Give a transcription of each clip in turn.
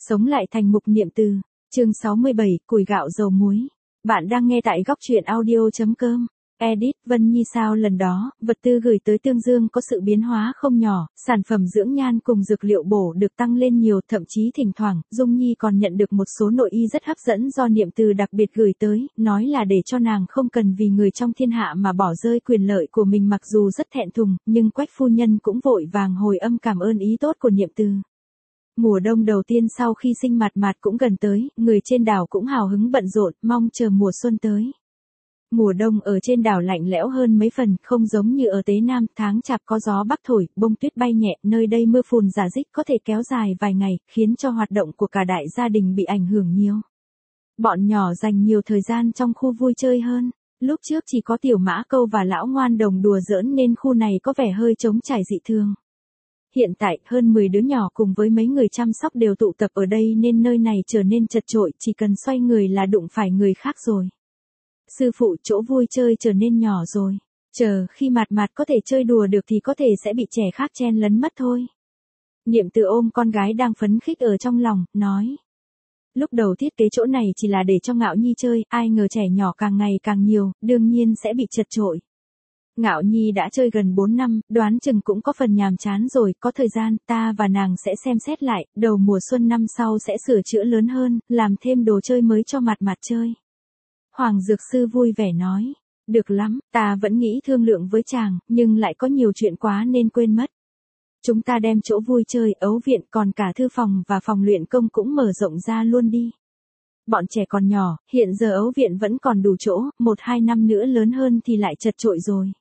Sống lại thành mục niệm từ. Chương 67, củi gạo dầu muối. Bạn đang nghe tại góc truyện audio.com. Edit, Vân Nhi sao lần đó, vật tư gửi tới Tương Dương có sự biến hóa không nhỏ, sản phẩm dưỡng nhan cùng dược liệu bổ được tăng lên nhiều, thậm chí thỉnh thoảng, Dung Nhi còn nhận được một số nội y rất hấp dẫn do niệm từ đặc biệt gửi tới, nói là để cho nàng không cần vì người trong thiên hạ mà bỏ rơi quyền lợi của mình. Mặc dù rất thẹn thùng, nhưng Quách phu nhân cũng vội vàng hồi âm cảm ơn ý tốt của niệm từ. Mùa đông đầu tiên sau khi sinh Mạt Mạt cũng gần tới, người trên đảo cũng hào hứng bận rộn, mong chờ mùa xuân tới. Mùa đông ở trên đảo lạnh lẽo hơn mấy phần, không giống như ở Tế Nam, tháng chạp có gió bắc thổi, bông tuyết bay nhẹ, nơi đây mưa phùn rả rích có thể kéo dài vài ngày, khiến cho hoạt động của cả đại gia đình bị ảnh hưởng nhiều. Bọn nhỏ dành nhiều thời gian trong khu vui chơi hơn. Lúc trước chỉ có Tiểu Mã Câu và Lão Ngoan Đồng đùa giỡn nên khu này có vẻ hơi trống trải dị thường. Hiện tại, hơn 10 đứa nhỏ cùng với mấy người chăm sóc đều tụ tập ở đây nên nơi này trở nên chật chội, chỉ cần xoay người là đụng phải người khác rồi. Sư phụ, chỗ vui chơi trở nên nhỏ rồi. Chờ, khi Mạt Mạt có thể chơi đùa được thì có thể sẽ bị trẻ khác chen lấn mất thôi. Niệm từ ôm con gái đang phấn khích ở trong lòng, nói. Lúc đầu thiết kế chỗ này chỉ là để cho Ngạo Nhi chơi, ai ngờ trẻ nhỏ càng ngày càng nhiều, đương nhiên sẽ bị chật chội. Ngạo Nhi đã chơi gần 4 năm, đoán chừng cũng có phần nhàm chán rồi, có thời gian, ta và nàng sẽ xem xét lại, đầu mùa xuân năm sau sẽ sửa chữa lớn hơn, làm thêm đồ chơi mới cho Mạt Mạt chơi. Hoàng Dược Sư vui vẻ nói, được lắm, ta vẫn nghĩ thương lượng với chàng, nhưng lại có nhiều chuyện quá nên quên mất. Chúng ta đem chỗ vui chơi, ấu viện còn cả thư phòng và phòng luyện công cũng mở rộng ra luôn đi. Bọn trẻ còn nhỏ, hiện giờ ấu viện vẫn còn đủ chỗ, 1-2 năm nữa lớn hơn thì lại chật chội rồi.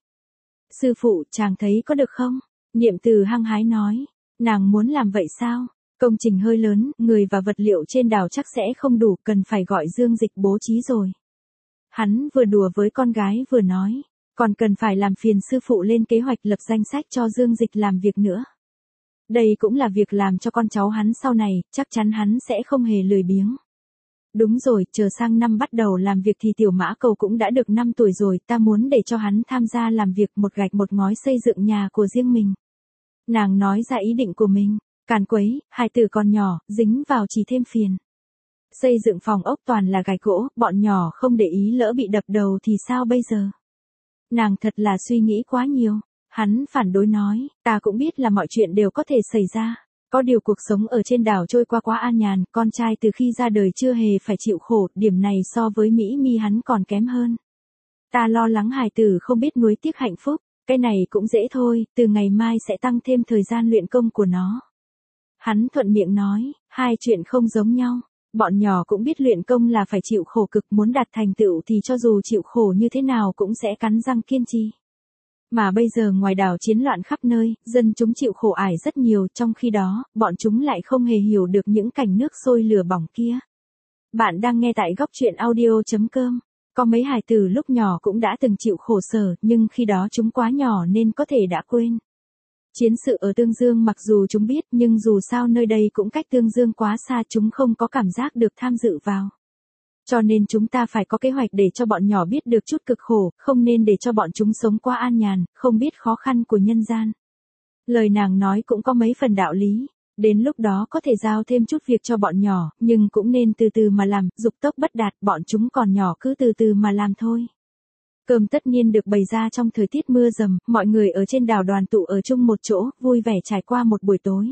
Sư phụ, chàng thấy có được không? Niệm từ hăng hái nói, nàng muốn làm vậy sao? Công trình hơi lớn, người và vật liệu trên đảo chắc sẽ không đủ, cần phải gọi Dương Dịch bố trí rồi. Hắn vừa đùa với con gái vừa nói, còn cần phải làm phiền sư phụ lên kế hoạch lập danh sách cho Dương Dịch làm việc nữa. Đây cũng là việc làm cho con cháu hắn sau này, chắc chắn hắn sẽ không hề lười biếng. Đúng rồi, chờ sang năm bắt đầu làm việc thì Tiểu Mã Cầu cũng đã được 5 tuổi rồi, ta muốn để cho hắn tham gia làm việc một gạch một ngói xây dựng nhà của riêng mình. Nàng nói ra ý định của mình, càn quấy, hai tử còn nhỏ, dính vào chỉ thêm phiền. Xây dựng phòng ốc toàn là gạch gỗ, bọn nhỏ không để ý lỡ bị đập đầu thì sao bây giờ? Nàng thật là suy nghĩ quá nhiều. Hắn phản đối nói, ta cũng biết là mọi chuyện đều có thể xảy ra. Có điều cuộc sống ở trên đảo trôi qua quá an nhàn, con trai từ khi ra đời chưa hề phải chịu khổ, điểm này so với Mỹ Mi hắn còn kém hơn. Ta lo lắng hài tử không biết nuối tiếc hạnh phúc, cái này cũng dễ thôi, từ ngày mai sẽ tăng thêm thời gian luyện công của nó. Hắn thuận miệng nói, hai chuyện không giống nhau, bọn nhỏ cũng biết luyện công là phải chịu khổ cực, muốn đạt thành tựu thì cho dù chịu khổ như thế nào cũng sẽ cắn răng kiên trì. Mà bây giờ ngoài đảo chiến loạn khắp nơi, dân chúng chịu khổ ải rất nhiều, trong khi đó, bọn chúng lại không hề hiểu được những cảnh nước sôi lửa bỏng kia. Bạn đang nghe tại góc truyện audio.com. Có mấy hài tử lúc nhỏ cũng đã từng chịu khổ sở, nhưng khi đó chúng quá nhỏ nên có thể đã quên. Chiến sự ở Tương Dương mặc dù chúng biết, nhưng dù sao nơi đây cũng cách Tương Dương quá xa, chúng không có cảm giác được tham dự vào. Cho nên chúng ta phải có kế hoạch để cho bọn nhỏ biết được chút cực khổ, không nên để cho bọn chúng sống quá an nhàn, không biết khó khăn của nhân gian. Lời nàng nói cũng có mấy phần đạo lý, đến lúc đó có thể giao thêm chút việc cho bọn nhỏ, nhưng cũng nên từ từ mà làm, dục tốc bất đạt, bọn chúng còn nhỏ cứ từ từ mà làm thôi. Cơm tất nhiên được bày ra trong thời tiết mưa dầm, mọi người ở trên đảo đoàn tụ ở chung một chỗ, vui vẻ trải qua một buổi tối.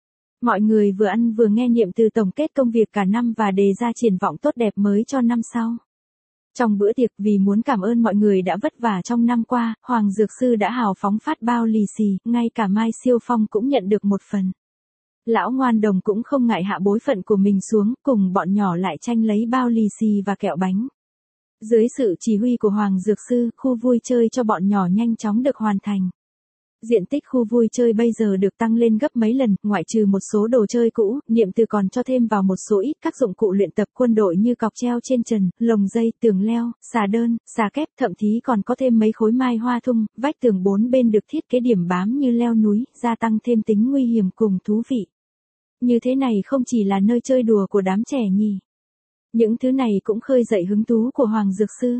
Mọi người vừa ăn vừa nghe niệm từ tổng kết công việc cả năm và đề ra triển vọng tốt đẹp mới cho năm sau. Trong bữa tiệc, vì muốn cảm ơn mọi người đã vất vả trong năm qua, Hoàng Dược Sư đã hào phóng phát bao lì xì, ngay cả Mai Siêu Phong cũng nhận được một phần. Lão Ngoan Đồng cũng không ngại hạ bối phận của mình xuống, cùng bọn nhỏ lại tranh lấy bao lì xì và kẹo bánh. Dưới sự chỉ huy của Hoàng Dược Sư, khu vui chơi cho bọn nhỏ nhanh chóng được hoàn thành. Diện tích khu vui chơi bây giờ được tăng lên gấp mấy lần, ngoại trừ một số đồ chơi cũ, niệm từ còn cho thêm vào một số ít các dụng cụ luyện tập quân đội như cọc treo trên trần, lồng dây, tường leo, xà đơn, xà kép, thậm chí còn có thêm mấy khối mai hoa thung, vách tường bốn bên được thiết kế điểm bám như leo núi, gia tăng thêm tính nguy hiểm cùng thú vị. Như thế này không chỉ là nơi chơi đùa của đám trẻ nhỉ. Những thứ này cũng khơi dậy hứng thú của Hoàng Dược Sư.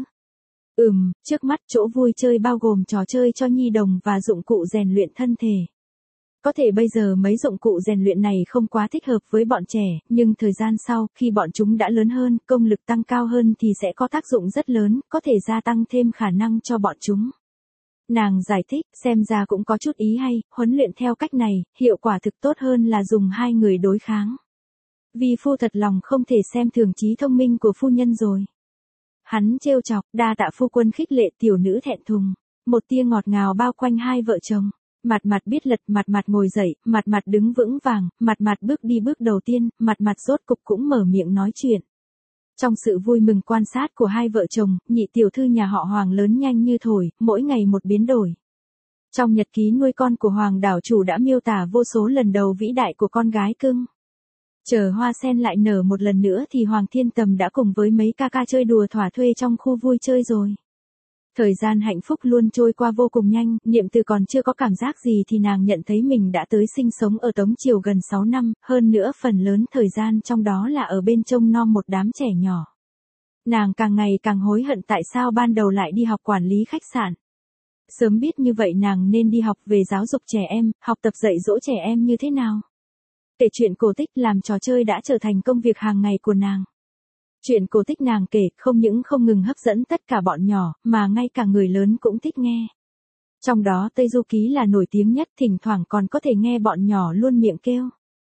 Trước mắt chỗ vui chơi bao gồm trò chơi cho nhi đồng và dụng cụ rèn luyện thân thể. Có thể bây giờ mấy dụng cụ rèn luyện này không quá thích hợp với bọn trẻ, nhưng thời gian sau, khi bọn chúng đã lớn hơn, công lực tăng cao hơn thì sẽ có tác dụng rất lớn, có thể gia tăng thêm khả năng cho bọn chúng. Nàng giải thích, xem ra cũng có chút ý hay, huấn luyện theo cách này, hiệu quả thực tốt hơn là dùng hai người đối kháng. Vi phu thật lòng không thể xem thường trí thông minh của phu nhân rồi. Hắn trêu chọc, đa tạ phu quân khích lệ, tiểu nữ thẹn thùng. Một tia ngọt ngào bao quanh hai vợ chồng. Mặt mặt biết lật, mặt mặt ngồi dậy, mặt mặt đứng vững vàng, mặt mặt bước đi bước đầu tiên, mặt mặt rốt cục cũng mở miệng nói chuyện. Trong sự vui mừng quan sát của hai vợ chồng, nhị tiểu thư nhà họ Hoàng lớn nhanh như thổi, mỗi ngày một biến đổi. Trong nhật ký nuôi con của Hoàng đảo chủ đã miêu tả vô số lần đầu vĩ đại của con gái cưng. Chờ hoa sen lại nở một lần nữa thì Hoàng Thiên Tầm đã cùng với mấy ca ca chơi đùa thỏa thuê trong khu vui chơi rồi. Thời gian hạnh phúc luôn trôi qua vô cùng nhanh, Niệm Từ còn chưa có cảm giác gì thì nàng nhận thấy mình đã tới sinh sống ở Tống Triều gần 6 năm, hơn nữa phần lớn thời gian trong đó là ở bên trông nom một đám trẻ nhỏ. Nàng càng ngày càng hối hận tại sao ban đầu lại đi học quản lý khách sạn. Sớm biết như vậy nàng nên đi học về giáo dục trẻ em, học tập dạy dỗ trẻ em như thế nào. Kể chuyện cổ tích làm trò chơi đã trở thành công việc hàng ngày của nàng. Chuyện cổ tích nàng kể không những không ngừng hấp dẫn tất cả bọn nhỏ, mà ngay cả người lớn cũng thích nghe. Trong đó Tây Du Ký là nổi tiếng nhất, thỉnh thoảng còn có thể nghe bọn nhỏ luôn miệng kêu.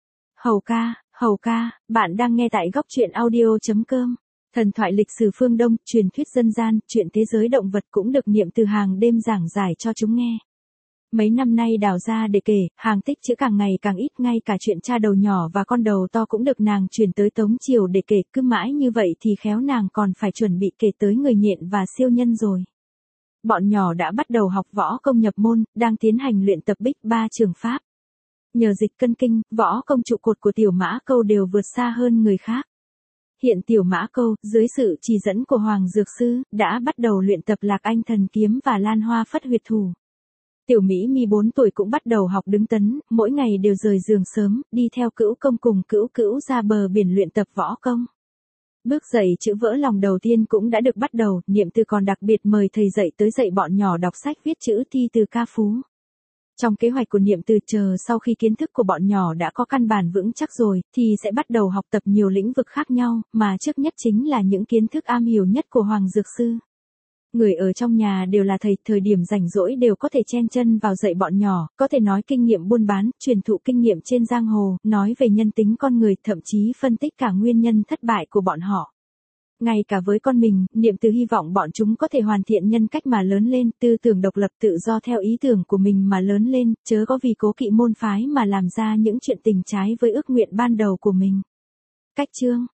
Hầu ca, bạn đang nghe tại góc truyện audio.com. Thần thoại lịch sử phương Đông, truyền thuyết dân gian, chuyện thế giới động vật cũng được Niệm Từ hàng đêm giảng giải cho chúng nghe. Mấy năm nay đào ra để kể, hàng tích chữ càng ngày càng ít, ngay cả chuyện cha đầu nhỏ và con đầu to cũng được nàng chuyển tới Tống Triều để kể, cứ mãi như vậy thì khéo nàng còn phải chuẩn bị kể tới người nhện và siêu nhân rồi. Bọn nhỏ đã bắt đầu học võ công nhập môn, đang tiến hành luyện tập bích ba trường pháp. Nhờ dịch cân kinh, võ công trụ cột của Tiểu Mã Câu đều vượt xa hơn người khác. Hiện Tiểu Mã Câu, dưới sự chỉ dẫn của Hoàng Dược Sư, đã bắt đầu luyện tập Lạc Anh Thần Kiếm và Lan Hoa Phất Huyệt Thủ. Tiểu Mỹ Mi 4 tuổi cũng bắt đầu học đứng tấn, mỗi ngày đều rời giường sớm, đi theo Cữu Công cùng Cữu Cữu ra bờ biển luyện tập võ công. Bước dậy chữ vỡ lòng đầu tiên cũng đã được bắt đầu, Niệm Từ còn đặc biệt mời thầy dạy tới dạy bọn nhỏ đọc sách viết chữ thi từ ca phú. Trong kế hoạch của Niệm Từ chờ sau khi kiến thức của bọn nhỏ đã có căn bản vững chắc rồi, thì sẽ bắt đầu học tập nhiều lĩnh vực khác nhau, mà trước nhất chính là những kiến thức am hiểu nhất của Hoàng Dược Sư. Người ở trong nhà đều là thầy, thời điểm rảnh rỗi đều có thể chen chân vào dạy bọn nhỏ, có thể nói kinh nghiệm buôn bán, truyền thụ kinh nghiệm trên giang hồ, nói về nhân tính con người, thậm chí phân tích cả nguyên nhân thất bại của bọn họ. Ngay cả với con mình, Niệm Từ hy vọng bọn chúng có thể hoàn thiện nhân cách mà lớn lên, tư tưởng độc lập tự do theo ý tưởng của mình mà lớn lên, chớ có vì cố kỵ môn phái mà làm ra những chuyện tình trái với ước nguyện ban đầu của mình. Cách chương